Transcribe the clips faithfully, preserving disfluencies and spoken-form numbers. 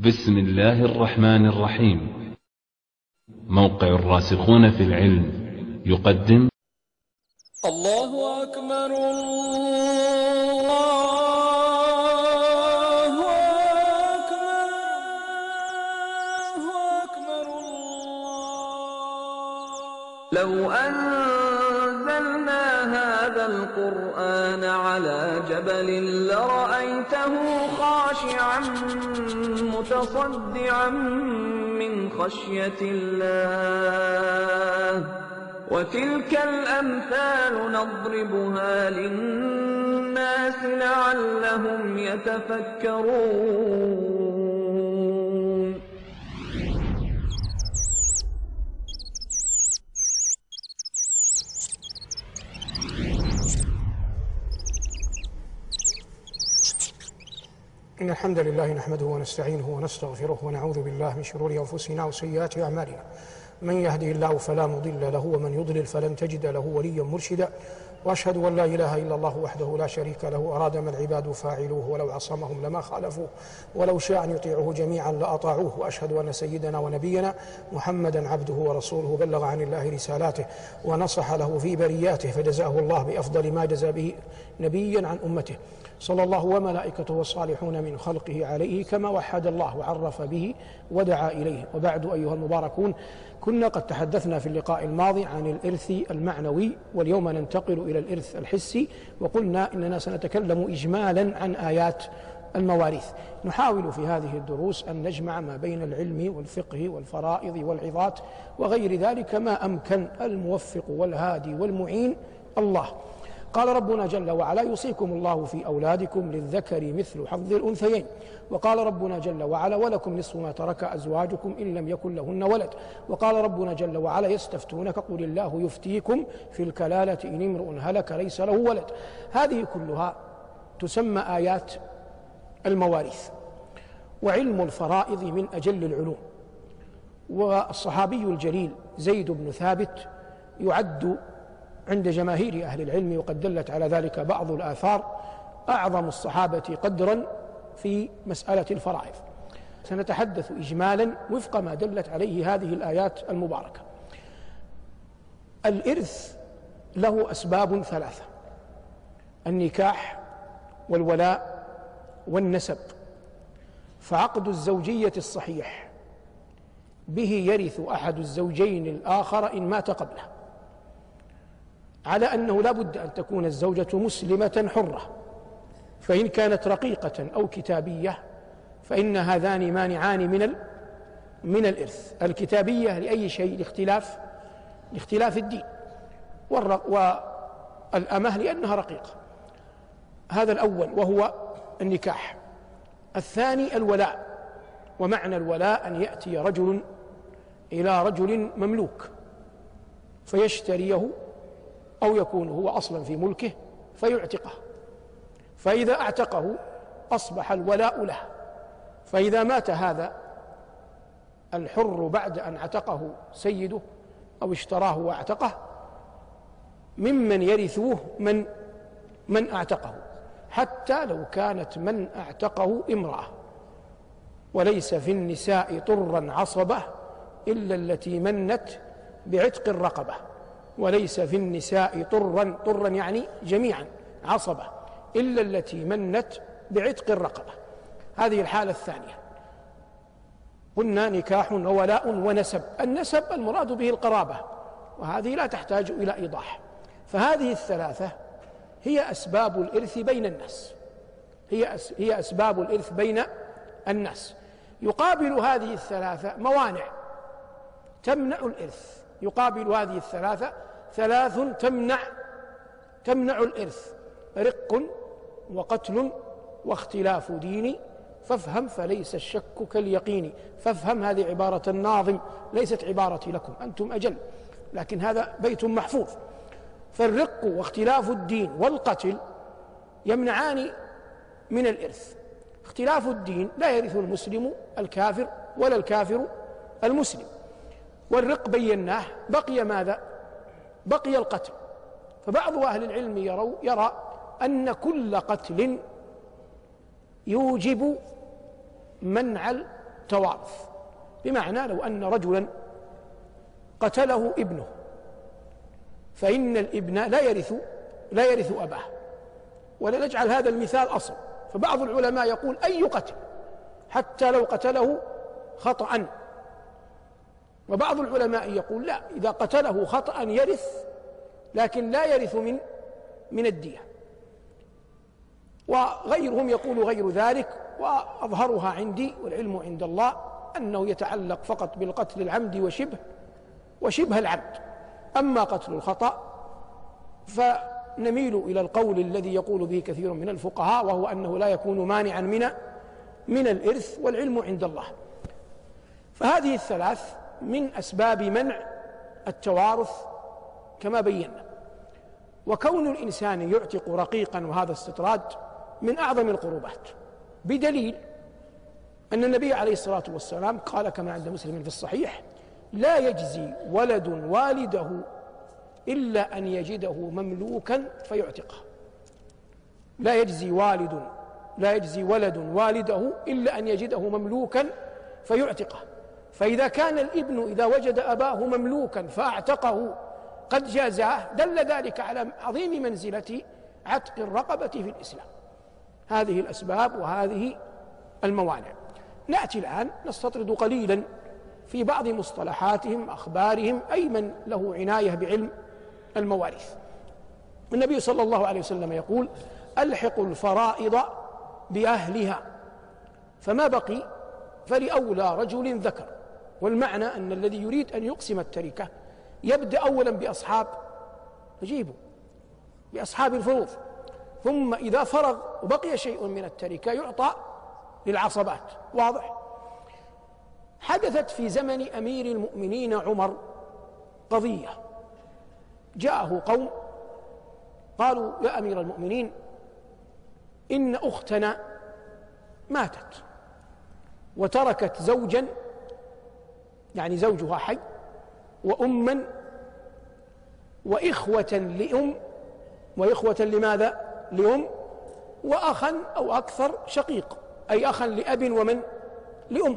بسم الله الرحمن الرحيم. موقع الراسخون في العلم يقدم الله أكبر الله أكبر الله أكبر الله. لو أنزلنا هذا القرآن على جبل لرأيته خاشعا متصدعا من خشية الله. وتلك الأمثال نضربها للناس لعلهم يتفكرون. إن الحمد لله نحمده ونستعينه ونستغفره ونعوذ بالله من شرور أنفسنا وسيئات أعمالنا. من يهده الله فلا مضل له ومن يضلل فلن تجد له وليا مرشدا. وأشهد أن لا إله إلا الله وحده لا شريك له أراد ما العباد فاعلوه ولو عصمهم لما خالفوه ولو شاء أن يطيعه جميعا لأطاعوه. وأشهد أن سيدنا ونبينا محمدا عبده ورسوله بلغ عن الله رسالاته ونصح له في برياته فجزاه الله بأفضل ما جزى به نبيا عن أمته صلى الله وملائكته والصالحون من خلقه عليه كما وحد الله وعرف به ودعا إليه. وبعد أيها المباركون، كنا قد تحدثنا في اللقاء الماضي عن الإرث المعنوي، واليوم ننتقل إلى الإرث الحسي، وقلنا إننا سنتكلم إجمالا عن آيات المواريث. نحاول في هذه الدروس أن نجمع ما بين العلم والفقه والفرائض والعظات وغير ذلك ما أمكن. الموفق والهادي والمعين الله. قال ربنا جل وعلا: يوصيكم الله في أولادكم للذكر مثل حظ الأنثيين. وقال ربنا جل وعلا: ولكم نصف ما ترك أزواجكم إن لم يكن لهن ولد. وقال ربنا جل وعلا: يستفتونك قل الله يفتيكم في الكلالة إن امرؤ هلك ليس له ولد. هذه كلها تسمى آيات المواريث. وعلم الفرائض من أجل العلوم. والصحابي الجليل زيد بن ثابت يعد عند جماهير أهل العلم، وقد دلت على ذلك بعض الآثار، أعظم الصحابة قدرا في مسألة الفرائض. سنتحدث إجمالا وفق ما دلت عليه هذه الآيات المباركة. الإرث له أسباب ثلاثة: النكاح والولاء والنسب. فعقد الزوجية الصحيح به يرث أحد الزوجين الآخر إن مات قبله، على أنه لا بد أن تكون الزوجة مسلمة حرة، فإن كانت رقيقة أو كتابية فإن هذان مانعان من من الإرث. الكتابية لأي شيء؟ لاختلاف لاختلاف الدين، والأمة لأنها رقيقة. هذا الأول وهو النكاح. الثاني الولاء، ومعنى الولاء أن يأتي رجل إلى رجل مملوك فيشتريه، أو يكون هو أصلا في ملكه فيعتقه، فإذا اعتقه أصبح الولاء له. فإذا مات هذا الحر بعد أن اعتقه سيده أو اشتراه واعتقه، ممن يرثوه من من اعتقه، حتى لو كانت من اعتقه امرأة. وليس في النساء طرا عصبة إلا التي منت بعتق الرقبة. وليس في النساء طرا طرا يعني جميعا عصبة إلا التي منت بعتق الرقبة. هذه الحالة الثانية. قلنا نكاح وولاء ونسب. النسب المراد به القرابة، وهذه لا تحتاج إلى إيضاح. فهذه الثلاثة هي أسباب الإرث بين الناس، هي هي أسباب الإرث بين الناس. يقابل هذه الثلاثة موانع تمنع الإرث. يقابل هذه الثلاثة ثلاث تمنع تمنع الإرث: رق وقتل واختلاف دين. فافهم فليس الشك كاليقين. فافهم هذه عبارة الناظم، ليست عبارتي لكم، أنتم أجل، لكن هذا بيت محفوظ. فالرق واختلاف الدين والقتل يمنعان من الإرث. اختلاف الدين: لا يرث المسلم الكافر ولا الكافر المسلم. والرق بيناه، بقي ماذا؟ بقي القتل. فبعض أهل العلم يروا يرى أن كل قتل يوجب منع التوارث، بمعنى لو أن رجلا قتله ابنه فإن الابن لا يرث لا يرث أباه، ولا نجعل هذا المثال أصل. فبعض العلماء يقول أي قتل حتى لو قتله خطأ، وبعض العلماء يقول لا، إذا قتله خطأ يرث لكن لا يرث من من الدية، وغيرهم يقول غير ذلك. وأظهرها عندي والعلم عند الله أنه يتعلق فقط بالقتل العمد وشبه وشبه العمد. أما قتل الخطأ فنميل إلى القول الذي يقول به كثير من الفقهاء، وهو أنه لا يكون مانعا من من الإرث، والعلم عند الله. فهذه الثلاث من أسباب منع التوارث كما بينا. وكون الإنسان يعتق رقيقا وهذا استطراد من أعظم القربات، بدليل أن النبي عليه الصلاة والسلام قال كما عند مسلم في الصحيح: لا يجزي ولد والده إلا أن يجده مملوكا فيعتقه. لا يجزي والد لا يجزي ولد والده إلا أن يجده مملوكا فيعتقه. فإذا كان الابن إذا وجد أباه مملوكا فأعتقه قد جازاه، دل ذلك على عظيم منزلة عتق الرقبة في الإسلام. هذه الأسباب وهذه الموانع. نأتي الآن نستطرد قليلا في بعض مصطلحاتهم أخبارهم، أي من له عناية بعلم المواريث. النبي صلى الله عليه وسلم يقول: ألحقوا الفرائض بأهلها، فما بقي فلأولى رجل ذكر. والمعنى أن الذي يريد أن يقسم التركة يبدأ أولا بأصحاب أجيبه بأصحاب الفروض، ثم إذا فرغ وبقي شيء من التركة يعطى للعصبات. واضح؟ حدثت في زمن أمير المؤمنين عمر قضية، جاءه قوم قالوا: يا أمير المؤمنين، إن أختنا ماتت وتركت زوجا، يعني زوجها حي، وأما وإخوة لأم، وإخوة لماذا؟ لأم، وأخا أو أكثر شقيق، أي أخا لأب ومن لأم.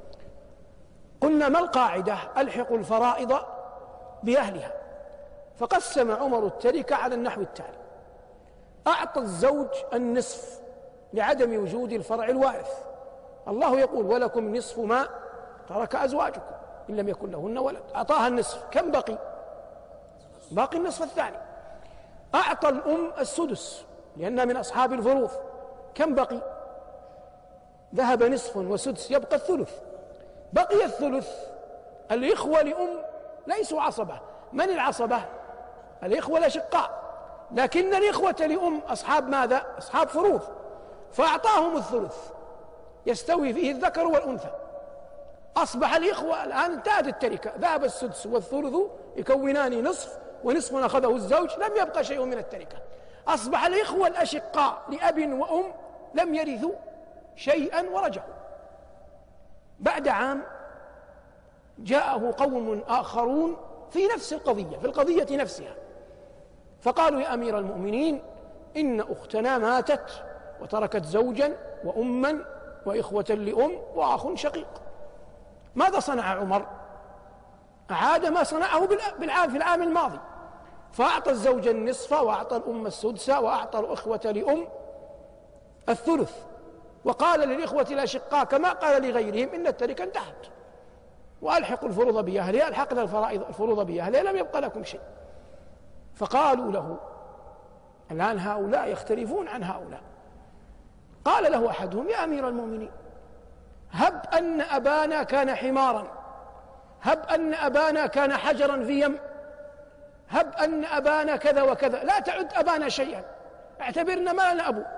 قلنا: ما القاعدة؟ ألحقوا الفرائض بأهلها. فقسم عمر التركة على النحو التالي: أعطى الزوج النصف لعدم وجود الفرع الوارث. الله يقول: ولكم نصف ما ترك أزواجكم إن لم يكن لهن ولد. أعطاها النصف، كم بقي؟ باقي النصف الثاني. أعطى الأم السدس لأنها من أصحاب الفروض، كم بقي؟ ذهب نصف وسدس، يبقى الثلث. بقي الثلث. الإخوة لأم ليسوا عصبة. من العصبة؟ الإخوة الأشقاء، لكن الإخوة لأم أصحاب ماذا؟ أصحاب فروض، فأعطاهم الثلث يستوي فيه الذكر والأنثى. أصبح الإخوة الآن انتهت التركة، ذهب السدس والثلث يكونان نصف، ونصف أخذه الزوج، لم يبقى شيء من التركة. أصبح الإخوة الأشقاء لأب وأم لم يرثوا شيئا ورجعوا. بعد عام جاءه قوم آخرون في نفس القضية، في القضية نفسها، فقالوا: يا أمير المؤمنين، إن أختنا ماتت وتركت زوجا وأما وإخوة لأم وأخ شقيق. ماذا صنع عمر؟ أعاد ما صنعه بالعام في العام الماضي، فأعطى الزوج النصف، وأعطى الأم السدس، وأعطى الأخوة لأم الثلث، وقال للإخوة الأشقاء كما قال لغيرهم: إن التركة انتهت، وألحقوا الفروض بأهلها. ألحقنا الفرائض الفروض بأهلها، لم يبقى لكم شيء. فقالوا له: الآن هؤلاء يختلفون عن هؤلاء. قال له أحدهم: يا أمير المؤمنين، هب أن أبانا كان حمارا، هب أن أبانا كان حجرا في يم، هب أن أبانا كذا وكذا، لا تعد أبانا شيئا، اعتبرنا ما لنا أبو.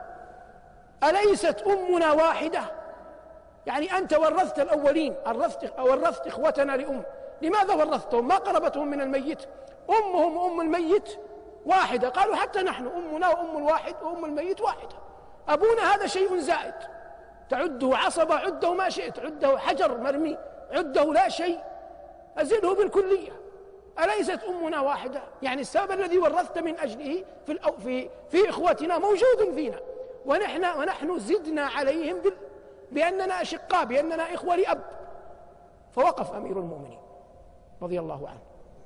أليست أمنا واحدة؟ يعني أنت ورثت الأولين، ورثت, ورثت إخوتنا لأم، لماذا ورثتهم؟ ما قربتهم من الميت؟ أمهم وأم الميت واحدة. قالوا: حتى نحن أمنا وأم الواحد وأم الميت واحدة، أبونا هذا شيء زائد، تعده عصبة، عده ما شئت، عده حجر مرمي، عده لا شيء، أزله بالكلية. أليست أمنا واحدة؟ يعني السبب الذي ورثت من أجله في, في, في إخوتنا موجود فينا، ونحن, ونحن زدنا عليهم بأننا أشقاء، بأننا إخوة لأب. فوقف أمير المؤمنين رضي الله عنه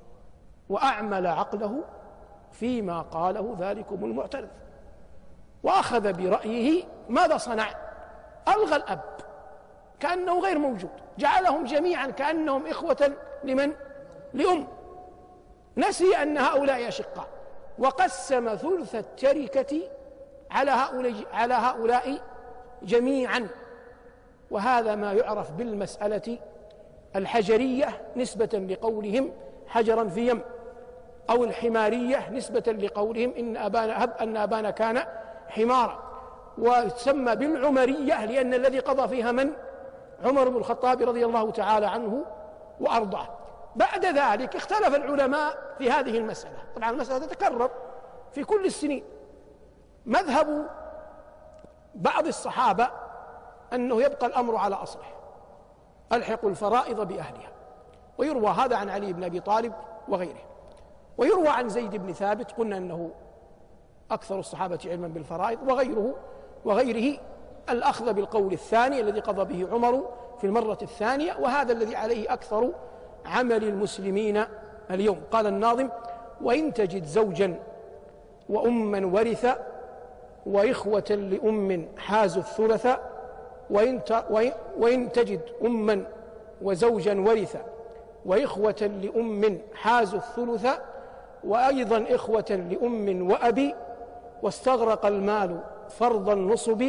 وأعمل عقله فيما قاله ذلكم المعترض، وأخذ برأيه. ماذا صنع؟ ألغى الأب كأنه غير موجود، جعلهم جميعا كأنهم إخوة لمن؟ لأم، نسي أن هؤلاء أشقاء، وقسم ثلث التركة على هؤلاء, على هؤلاء جميعا. وهذا ما يعرف بالمسألة الحجرية نسبة لقولهم حجرا في يم، أو الحمارية نسبة لقولهم إن أبانا هب أن أبانا كان حمارا، وتسمى بالعمرية لأن الذي قضى فيها من؟ عمر بن الخطاب رضي الله تعالى عنه وأرضاه. بعد ذلك اختلف العلماء في هذه المسألة. طبعا المسألة تتكرر في كل السنين. مذهب بعض الصحابة أنه يبقى الأمر على أصله، ألحقوا الفرائض بأهلها، ويروى هذا عن علي بن أبي طالب وغيره، ويروى عن زيد بن ثابت قلنا أنه أكثر الصحابة علما بالفرائض، وغيره وغيره الأخذ بالقول الثاني الذي قضى به عمر في المرة الثانية، وهذا الذي عليه أكثر عمل المسلمين اليوم. قال الناظم: وإن تجد زوجا وأما ورث وإخوة لأم حازوا الثلث، وإن, وإن تجد أما وزوجا ورث وإخوة لأم حازوا الثلث، وأيضا إخوة لأم وأبي، واستغرق المال فرض النصب،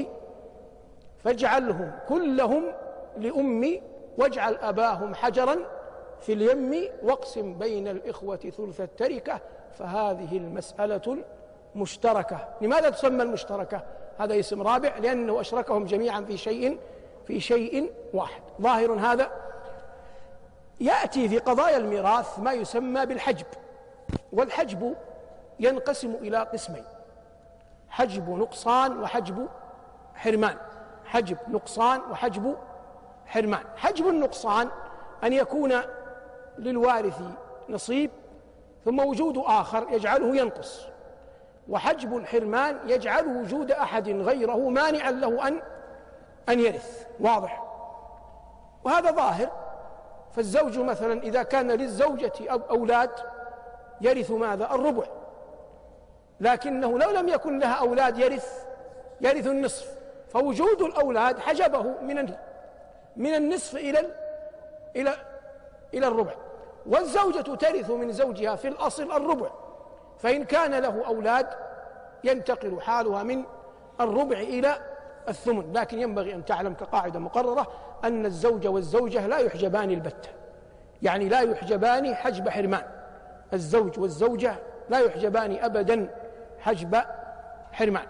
فاجعلهم كلهم لأم واجعل أباهم حجرا في اليم، واقسم بين الإخوة ثلث التركة، فهذه المسألة مشتركة. لماذا تسمى المشتركة؟ هذا اسم رابع لأنه أشركهم جميعا في شيء في شيء واحد. ظاهر هذا. يأتي في قضايا الميراث ما يسمى بالحجب، والحجب ينقسم إلى قسمين: حجب نقصان وحجب حرمان. حجب نقصان وحجب حرمان. حجب النقصان أن يكون للوارث نصيب ثم وجود آخر يجعله ينقص، وحجب الحرمان يجعل وجود أحد غيره مانعا له أن أن يرث. واضح؟ وهذا ظاهر. فالزوج مثلا إذا كان للزوجة أو أولاد يرث ماذا؟ الربع، لكنه لو لم يكن لها أولاد يرث يرث النصف، فوجود الأولاد حجبه من من النصف إلى إلى إلى الربع. والزوجة ترث من زوجها في الأصل الربع، فإن كان له أولاد ينتقل حالها من الربع إلى الثمن. لكن ينبغي أن تعلم كقاعدة مقررة أن الزوج والزوجة لا يحجبان البتة، يعني لا يحجبان حجب حرمان. الزوج والزوجة لا يحجبان أبدا حجب حرمان،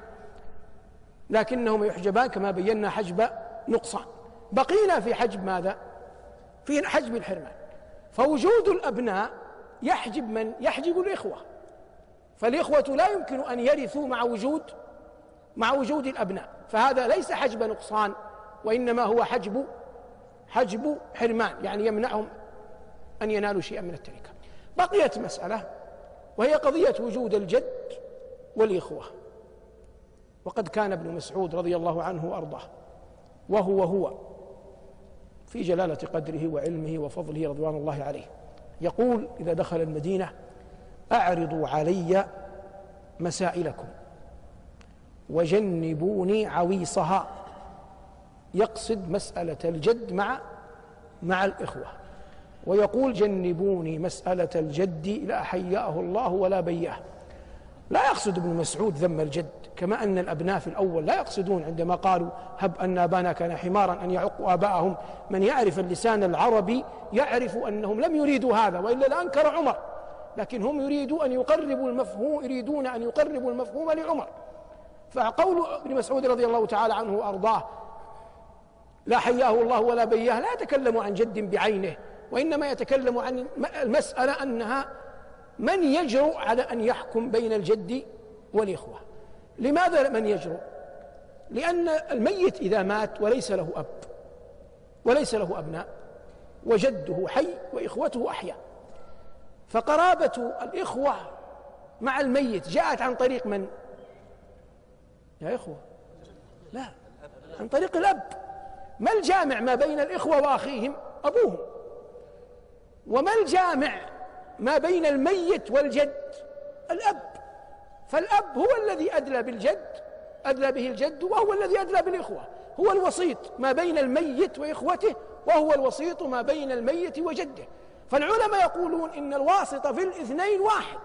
لكنهم يحجبان كما بينا حجب نقصان. بقينا في حجب ماذا؟ في حجب الحرمان. فوجود الأبناء يحجب من؟ يحجب الإخوة، فالإخوة لا يمكن أن يرثوا مع وجود مع وجود الأبناء، فهذا ليس حجب نقصان وإنما هو حجب حجب حرمان، يعني يمنعهم أن ينالوا شيئا من التركة. بقيت مسألة وهي قضية وجود الجد والإخوة. وقد كان ابن مسعود رضي الله عنه وأرضاه وهو هو في جلالة قدره وعلمه وفضله رضوان الله عليه يقول إذا دخل المدينة: أعرضوا علي مسائلكم وجنبوني عويصها. يقصد مسألة الجد مع مع الإخوة، ويقول: جنبوني مسألة الجد لا حياه الله ولا بياه. لا يقصد ابن مسعود ذم الجد، كما أن الأبناء في الأول لا يقصدون عندما قالوا هب أن أبانا كان حمارا أن يعقوا آباءهم. من يعرف اللسان العربي يعرف أنهم لم يريدوا هذا، وإلا لأنكر عمر، لكن هم يريدوا أن يقربوا المفهوم يريدون أن يقربوا المفهوم لعمر. فقول ابن مسعود رضي الله تعالى عنه وأرضاه لا حياه الله ولا بياه لا يتكلم عن جد بعينه، وإنما يتكلم عن المسألة أنها من يجرؤ على أن يحكم بين الجد والإخوة. لماذا من يجرؤ؟ لأن الميت إذا مات وليس له أب وليس له أبناء وجده حي وإخوته أحياء، فقرابة الإخوة مع الميت جاءت عن طريق من؟ يا إخوة لا، عن طريق الأب. ما الجامع ما بين الإخوة وأخيهم؟ أبوهم. وما الجامع ما بين الميت والجد؟ الأب. فالأب هو الذي أدلى بالجد، أدلى به الجد، وهو الذي أدلى بالإخوة، هو الوسيط ما بين الميت وإخوته، وهو الوسيط ما بين الميت وجده. فالعلماء يقولون إن الواسطة في الاثنين واحد.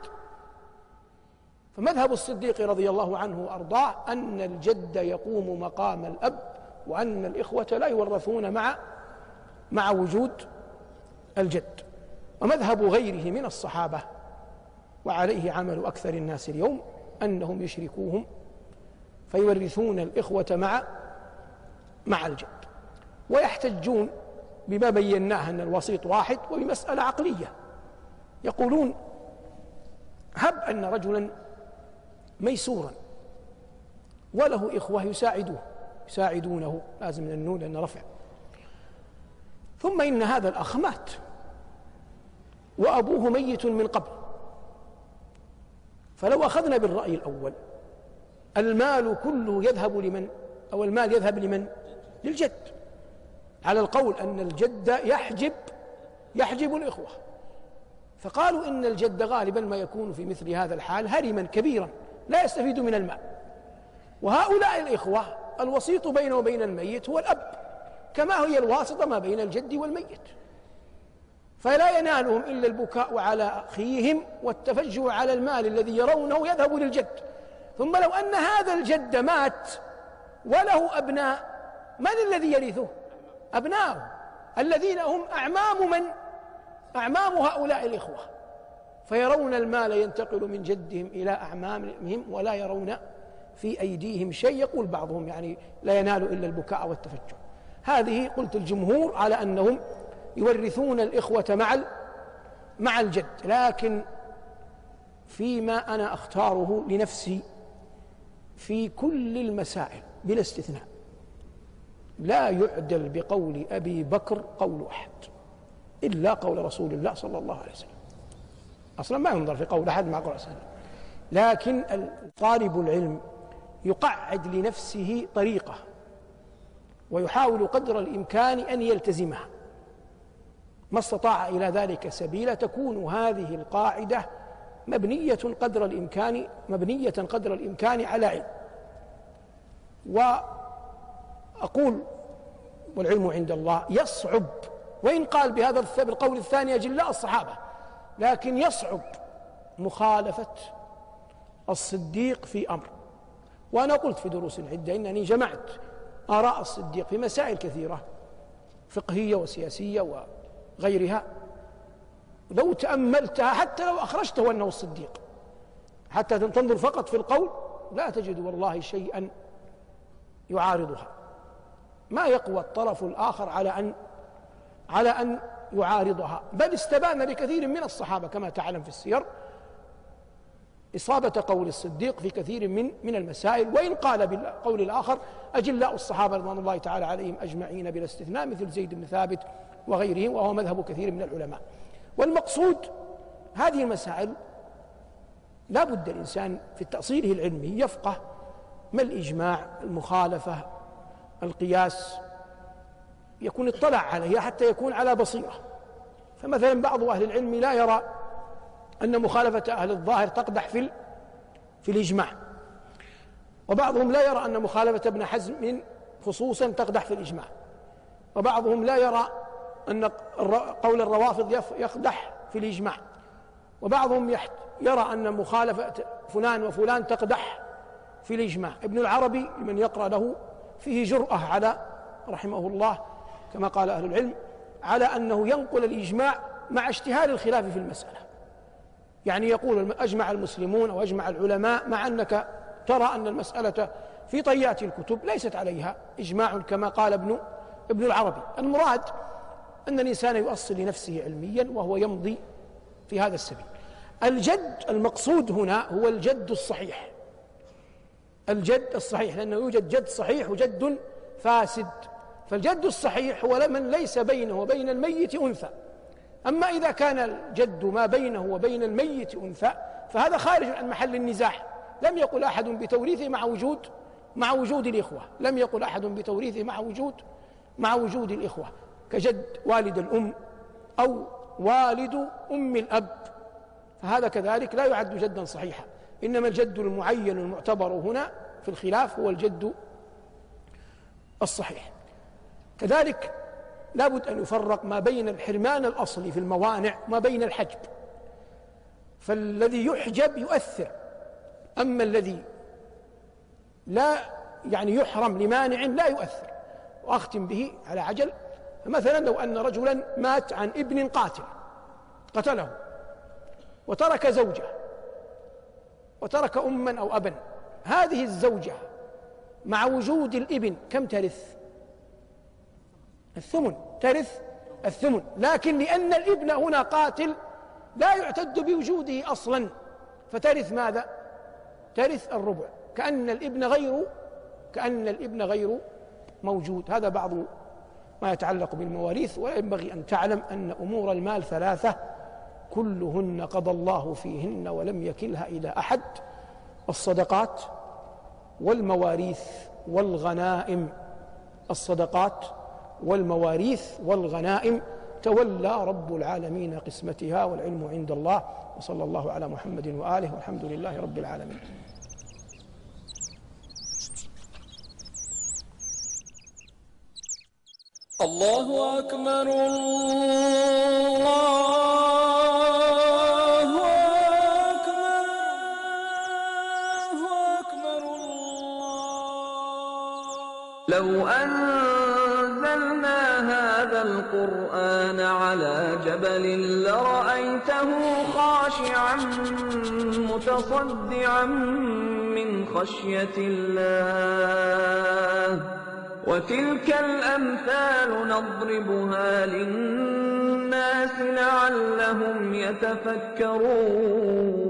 فمذهب الصديق رضي الله عنه وأرضاه أن الجد يقوم مقام الأب، وأن الإخوة لا يورثون مع مع وجود الجد. ومذهب غيره من الصحابة، وعليه عمل أكثر الناس اليوم، أنهم يشركوهم فيورثون الإخوة مع مع الجد، ويحتجون بما بيناه أن الوسيط واحد، وبمسألة عقلية. يقولون: هب أن رجلا ميسورا وله إخوة يساعدوه يساعدونه لازم من النون لأن رفع، ثم إن هذا الأخ مات وأبوه ميت من قبل، فلو أخذنا بالرأي الأول المال كله يذهب لمن؟ أو المال يذهب لمن؟ للجد، على القول أن الجد يحجب يحجب الإخوة. فقالوا إن الجد غالبا ما يكون في مثل هذا الحال هرما كبيرا لا يستفيد من المال، وهؤلاء الإخوة الوسيط بينه وبين الميت هو الأب، كما هي الواسطة ما بين الجد والميت، فلا ينالهم إلا البكاء على أخيهم والتفجع على المال الذي يرونه يذهب للجد. ثم لو أن هذا الجد مات وله أبناء، من الذي يرثه؟ أبناؤه الذين هم أعمام من؟ أعمام هؤلاء الإخوة، فيرون المال ينتقل من جدهم إلى أعمامهم ولا يرون في أيديهم شيء. يقول بعضهم يعني لا ينال إلا البكاء والتفجع. هذه قلت الجمهور على أنهم يورثون الإخوة مع مع الجد، لكن فيما أنا أختاره لنفسي في كل المسائل بلا استثناء لا يعدل بقول أبي بكر قول أحد إلا قول رسول الله صلى الله عليه وسلم. أصلا ما ينظر في قول أحد مع قول رسول الله، لكن طالب العلم يقعد لنفسه طريقة ويحاول قدر الإمكان أن يلتزمها ما استطاع إلى ذلك سبيلا. تكون هذه القاعدة مبنية قدر الإمكان مبنية قدر الإمكان على علم. وأقول والعلم عند الله يصعب، وإن قال بهذا القول الثاني أجلاء الصحابة، لكن يصعب مخالفة الصديق في أمر. وأنا قلت في دروس عدة إنني جمعت آراء الصديق في مسائل كثيرة فقهية وسياسية وغيرها، لو تأملتها حتى لو أخرجته أنه الصديق، حتى تنظر فقط في القول لا تجد والله شيئا يعارضها. ما يقوى الطرف الآخر على أن على أن يعارضها، بل استبان لكثير من الصحابة كما تعلم في السير إصابة قول الصديق في كثير من من المسائل، وإن قال بالقول الآخر أجلاء الصحابة رضوان الله تعالى عليهم أجمعين بلا استثناء مثل زيد بن ثابت وغيرهم، وهو مذهب كثير من العلماء. والمقصود هذه المسائل لا بد الإنسان في تأصيله العلمي يفقه ما الإجماع، المخالفة، القياس، يكون اطلع عليها حتى يكون على بصيرة. فمثلا بعض أهل العلم لا يرى أن مخالفة أهل الظاهر تقدح في في الإجماع، وبعضهم لا يرى أن مخالفة ابن حزم خصوصا تقدح في الإجماع، وبعضهم لا يرى أن قول الروافض يقدح في الإجماع، وبعضهم يرى أن مخالفة فلان وفلان تقدح في الإجماع. ابن العربي لمن يقرأ له فيه جرأة على رحمه الله كما قال أهل العلم على أنه ينقل الإجماع مع اشتهار الخلاف في المسألة، يعني يقول أجمع المسلمون أو أجمع العلماء، مع أنك ترى أن المسألة في طيات الكتب ليست عليها إجماع كما قال ابن ابن العربي. المراد أن الإنسان يؤصل لنفسه علميا وهو يمضي في هذا السبيل. الجد المقصود هنا هو الجد الصحيح، الجد الصحيح، لأنه يوجد جد صحيح وجد فاسد. فالجد الصحيح هو من ليس بينه وبين الميت أنثى. أما إذا كان الجد ما بينه وبين الميت أنثى فهذا خارج عن محل النزاع. لم يقل أحد بتوريثه مع وجود مع وجود الإخوة، لم يقل أحد بتوريثه مع وجود مع وجود الإخوة كجد والد الأم أو والد أم الأب، فهذا كذلك لا يعد جدا صحيحا، إنما الجد المعين المعتبر هنا في الخلاف هو الجد الصحيح. كذلك لابد أن يفرق ما بين الحرمان الأصلي في الموانع وما بين الحجب، فالذي يحجب يؤثر، أما الذي لا يعني يحرم لمانع لا يؤثر. وأختم به على عجل، فمثلا لو أن رجلا مات عن ابن قاتل قتله وترك زوجة وترك أما أو أبا، هذه الزوجة مع وجود الابن كم ترث؟ الثمن، ترث الثمن، لكن لأن الابن هنا قاتل لا يعتد بوجوده أصلا، فترث ماذا؟ ترث الربع، كأن الابن غير كأن الابن غير موجود. هذا بعض ما يتعلق بالمواريث. وينبغي أن تعلم أن أمور المال ثلاثة كلهن قضى الله فيهن ولم يكلها إلى أحد: الصدقات والمواريث والغنائم. الصدقات والمواريث والغنائم تولى رب العالمين قسمتها، والعلم عند الله. وصلى الله على محمد وآله، والحمد لله رب العالمين. الله أكبر الله أكبر الله أكبر الله. لو أنزلنا هذا القرآن على جبل لرأيته خاشعا متصدعا من خشية الله. وتلك الأمثال نضربها للناس لعلهم يتفكرون.